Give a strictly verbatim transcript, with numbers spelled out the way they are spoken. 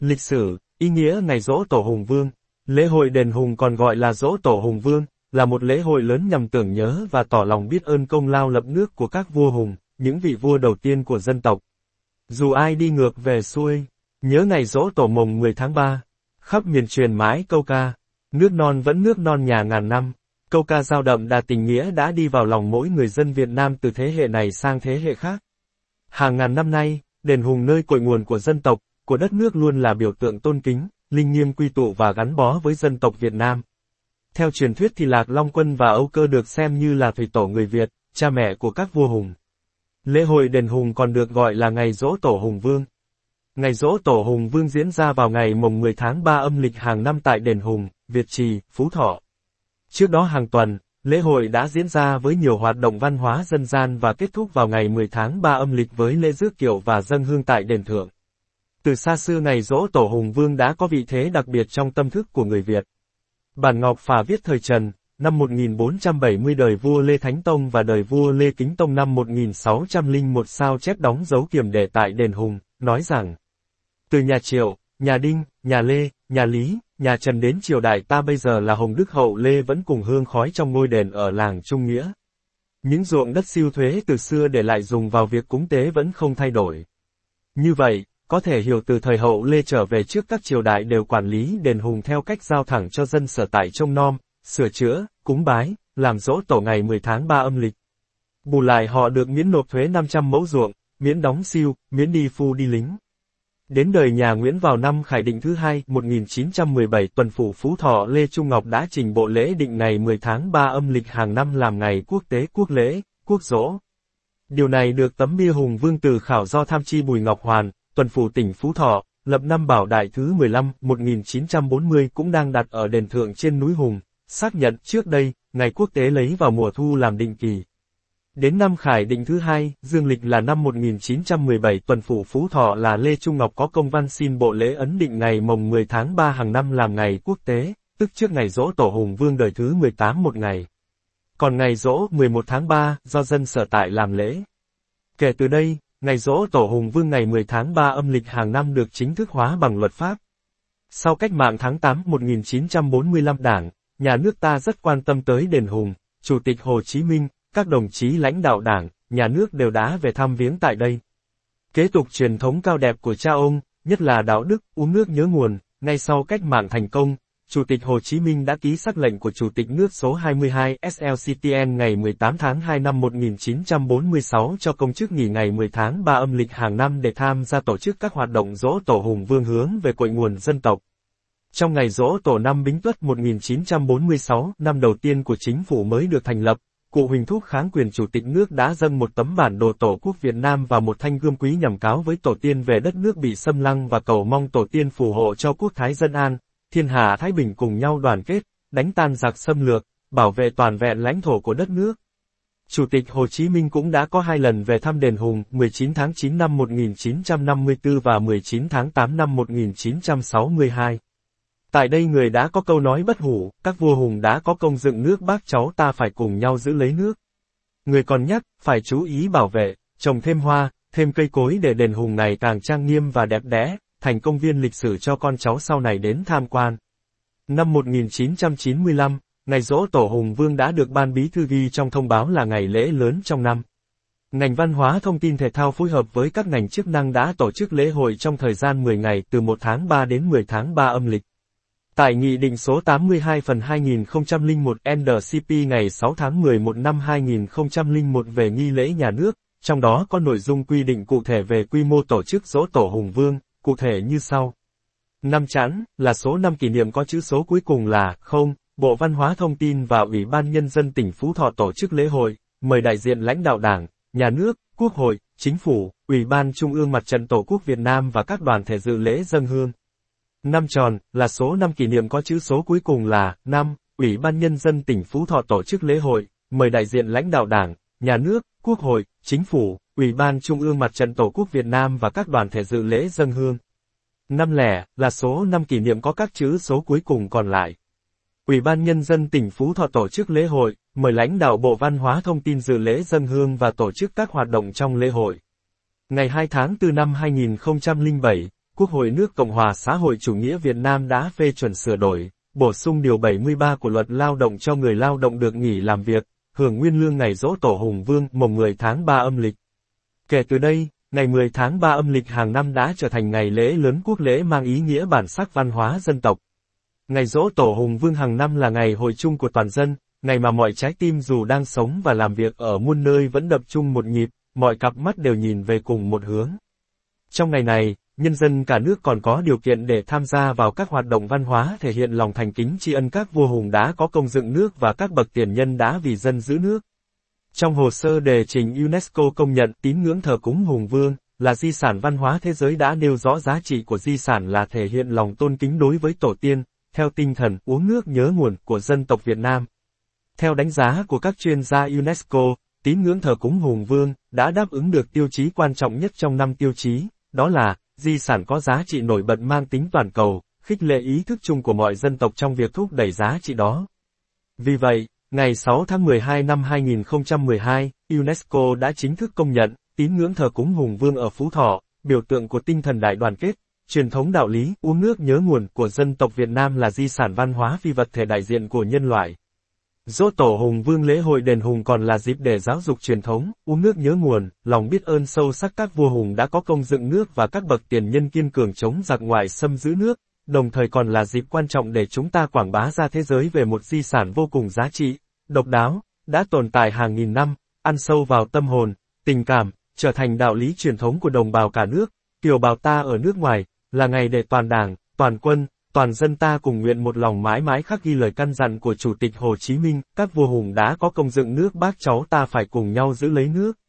Lịch sử, ý nghĩa ngày Giỗ Tổ Hùng Vương. Lễ hội đền Hùng còn gọi là Giỗ Tổ Hùng Vương, là một lễ hội lớn nhằm tưởng nhớ và tỏ lòng biết ơn công lao lập nước của các vua hùng, những vị vua đầu tiên của dân tộc. Dù ai đi ngược về xuôi, nhớ ngày Giỗ Tổ mồng mười tháng ba, khắp miền truyền mãi câu ca, nước non vẫn nước non nhà ngàn năm. Câu ca dao đậm đà tình nghĩa đã đi vào lòng mỗi người dân Việt Nam từ thế hệ này sang thế hệ khác. Hàng ngàn năm nay, đền Hùng nơi cội nguồn của dân tộc, của đất nước luôn là biểu tượng tôn kính, linh nghiêm quy tụ và gắn bó với dân tộc Việt Nam. Theo truyền thuyết thì Lạc Long Quân và Âu Cơ được xem như là thủy tổ người Việt, cha mẹ của các vua hùng. Lễ hội đền Hùng còn được gọi là ngày Giỗ Tổ Hùng Vương. Ngày Giỗ Tổ Hùng Vương diễn ra vào ngày mồng mười tháng ba âm lịch hàng năm tại đền Hùng, Việt Trì, Phú Thọ. Trước đó hàng tuần, lễ hội đã diễn ra với nhiều hoạt động văn hóa dân gian và kết thúc vào ngày mười tháng ba âm lịch với lễ rước kiệu và dâng hương tại đền thượng. Từ xa xưa ngày Giỗ Tổ Hùng Vương đã có vị thế đặc biệt trong tâm thức của người Việt. Bản Ngọc Phả viết thời Trần, năm một nghìn bốn trăm bảy mươi đời vua Lê Thánh Tông và đời vua Lê Kính Tông năm một nghìn sáu trăm lẻ một sao chép đóng dấu kiểm để tại đền Hùng, nói rằng: từ nhà Triệu, nhà Đinh, nhà Lê, nhà Lý, nhà Trần đến triều đại ta bây giờ là Hồng Đức Hậu Lê vẫn cùng hương khói trong ngôi đền ở làng Trung Nghĩa. Những ruộng đất siêu thuế từ xưa để lại dùng vào việc cúng tế vẫn không thay đổi. Như vậy, có thể hiểu từ thời Hậu Lê trở về trước các triều đại đều quản lý đền Hùng theo cách giao thẳng cho dân sở tại trông nom, sửa chữa, cúng bái, làm Giỗ Tổ ngày mười tháng ba âm lịch. Bù lại họ được miễn nộp thuế năm trăm mẫu ruộng, miễn đóng siêu, miễn đi phu đi lính. Đến đời nhà Nguyễn vào năm Khải Định thứ hai, một nghìn chín trăm mười bảy, tuần phủ Phú Thọ Lê Trung Ngọc đã trình bộ lễ định ngày mười tháng ba âm lịch hàng năm làm ngày quốc tế quốc lễ, quốc giỗ. Điều này được tấm bia Hùng Vương từ khảo do tham tri Bùi Ngọc Hoàn, tuần phủ tỉnh Phú Thọ, lập năm Bảo Đại thứ mười lăm, một nghìn chín trăm bốn mươi cũng đang đặt ở đền thượng trên núi Hùng, xác nhận trước đây, ngày quốc tế lấy vào mùa thu làm định kỳ. Đến năm Khải Định thứ hai, dương lịch là năm một nghìn chín trăm mười bảy, tuần phủ Phú Thọ là Lê Trung Ngọc có công văn xin bộ lễ ấn định ngày mồng mười tháng ba hàng năm làm ngày quốc tế, tức trước ngày Giỗ Tổ Hùng Vương đời thứ mười tám một ngày. Còn ngày Giỗ mười một tháng ba, do dân sở tại làm lễ. Kể từ đây, ngày Giỗ Tổ Hùng Vương ngày mười tháng ba âm lịch hàng năm được chính thức hóa bằng luật pháp. Sau cách mạng tháng tám một nghìn chín trăm bốn mươi lăm, Đảng, nhà nước ta rất quan tâm tới đền Hùng, Chủ tịch Hồ Chí Minh, các đồng chí lãnh đạo Đảng, nhà nước đều đã về thăm viếng tại đây. Kế tục truyền thống cao đẹp của cha ông, nhất là đạo đức, uống nước nhớ nguồn, ngay sau cách mạng thành công, Chủ tịch Hồ Chí Minh đã ký sắc lệnh của Chủ tịch nước số hai mươi hai S L C T N ngày mười tám tháng hai năm một nghìn chín trăm bốn mươi sáu cho công chức nghỉ ngày mười tháng ba âm lịch hàng năm để tham gia tổ chức các hoạt động Giỗ Tổ Hùng Vương hướng về cội nguồn dân tộc. Trong ngày Giỗ Tổ năm Bính Tuất một nghìn chín trăm bốn mươi sáu, năm đầu tiên của chính phủ mới được thành lập, cụ Huỳnh Thúc kháng quyền Chủ tịch nước đã dâng một tấm bản đồ Tổ quốc Việt Nam và một thanh gươm quý nhằm cáo với tổ tiên về đất nước bị xâm lăng và cầu mong tổ tiên phù hộ cho quốc thái dân an, thiên hạ thái bình cùng nhau đoàn kết, đánh tan giặc xâm lược, bảo vệ toàn vẹn lãnh thổ của đất nước. Chủ tịch Hồ Chí Minh cũng đã có hai lần về thăm đền Hùng, mười chín tháng chín năm một nghìn chín trăm năm mươi tư và mười chín tháng tám năm một nghìn chín trăm sáu mươi hai. Tại đây người đã có câu nói bất hủ, các vua hùng đã có công dựng nước bác cháu ta phải cùng nhau giữ lấy nước. Người còn nhắc, phải chú ý bảo vệ, trồng thêm hoa, thêm cây cối để đền Hùng này càng trang nghiêm và đẹp đẽ, thành công viên lịch sử cho con cháu sau này đến tham quan. Năm một nghìn chín trăm chín mươi lăm, ngày Giỗ Tổ Hùng Vương đã được Ban Bí thư ghi trong thông báo là ngày lễ lớn trong năm. Ngành Văn hóa Thông tin Thể thao phối hợp với các ngành chức năng đã tổ chức lễ hội trong thời gian mười ngày từ một tháng ba đến mười tháng ba âm lịch. Tại Nghị định số tám mươi hai phần hai nghìn không trăm lẻ một N C P ngày sáu tháng mười một năm hai nghìn không trăm lẻ một về nghi lễ nhà nước, trong đó có nội dung quy định cụ thể về quy mô tổ chức Giỗ Tổ Hùng Vương, cụ thể như sau. Năm Chẵn, là số năm kỷ niệm có chữ số cuối cùng là không, Bộ Văn hóa Thông tin và Ủy ban Nhân dân tỉnh Phú Thọ tổ chức lễ hội, mời đại diện lãnh đạo Đảng, Nhà nước, Quốc hội, Chính phủ, Ủy ban Trung ương Mặt trận Tổ quốc Việt Nam và các đoàn thể dự lễ dâng hương. Năm Tròn, là số năm kỷ niệm có chữ số cuối cùng là năm, Ủy ban Nhân dân tỉnh Phú Thọ tổ chức lễ hội, mời đại diện lãnh đạo Đảng, Nhà nước, Quốc hội, Chính phủ, Ủy ban Trung ương Mặt trận Tổ quốc Việt Nam và các đoàn thể dự lễ dâng hương. Năm Lẻ, là số năm kỷ niệm có các chữ số cuối cùng còn lại. Ủy ban Nhân dân tỉnh Phú Thọ tổ chức lễ hội, mời lãnh đạo Bộ Văn hóa Thông tin dự lễ dâng hương và tổ chức các hoạt động trong lễ hội. Ngày hai tháng tư năm hai nghìn không trăm lẻ bảy, Quốc hội nước Cộng hòa xã hội chủ nghĩa Việt Nam đã phê chuẩn sửa đổi, bổ sung điều bảy mươi ba của luật lao động cho người lao động được nghỉ làm việc, hưởng nguyên lương ngày Giỗ Tổ Hùng Vương mồng mười tháng ba âm lịch. Kể từ đây, ngày mười tháng ba âm lịch hàng năm đã trở thành ngày lễ lớn quốc lễ mang ý nghĩa bản sắc văn hóa dân tộc. Ngày Giỗ Tổ Hùng Vương hàng năm là ngày hội chung của toàn dân, ngày mà mọi trái tim dù đang sống và làm việc ở muôn nơi vẫn đập chung một nhịp, mọi cặp mắt đều nhìn về cùng một hướng. Trong ngày này, nhân dân cả nước còn có điều kiện để tham gia vào các hoạt động văn hóa thể hiện lòng thành kính tri ân các vua hùng đã có công dựng nước và các bậc tiền nhân đã vì dân giữ nước. Trong hồ sơ đề trình UNESCO công nhận tín ngưỡng thờ cúng Hùng Vương là di sản văn hóa thế giới đã nêu rõ giá trị của di sản là thể hiện lòng tôn kính đối với tổ tiên, theo tinh thần uống nước nhớ nguồn của dân tộc Việt Nam. Theo đánh giá của các chuyên gia UNESCO, tín ngưỡng thờ cúng Hùng Vương đã đáp ứng được tiêu chí quan trọng nhất trong năm tiêu chí, đó là di sản có giá trị nổi bật mang tính toàn cầu, khích lệ ý thức chung của mọi dân tộc trong việc thúc đẩy giá trị đó. Vì vậy, ngày sáu tháng mười hai năm hai nghìn không trăm mười hai, UNESCO đã chính thức công nhận tín ngưỡng thờ cúng Hùng Vương ở Phú Thọ, biểu tượng của tinh thần đại đoàn kết, truyền thống đạo lý, uống nước nhớ nguồn của dân tộc Việt Nam là di sản văn hóa phi vật thể đại diện của nhân loại. Giỗ Tổ Hùng Vương lễ hội đền Hùng còn là dịp để giáo dục truyền thống, uống nước nhớ nguồn, lòng biết ơn sâu sắc các vua hùng đã có công dựng nước và các bậc tiền nhân kiên cường chống giặc ngoại xâm giữ nước, đồng thời còn là dịp quan trọng để chúng ta quảng bá ra thế giới về một di sản vô cùng giá trị, độc đáo, đã tồn tại hàng nghìn năm, ăn sâu vào tâm hồn, tình cảm, trở thành đạo lý truyền thống của đồng bào cả nước, kiều bào ta ở nước ngoài, là ngày để toàn đảng, toàn quân, toàn dân ta cùng nguyện một lòng mãi mãi khắc ghi lời căn dặn của Chủ tịch Hồ Chí Minh, các vua hùng đã có công dựng nước bác cháu ta phải cùng nhau giữ lấy nước.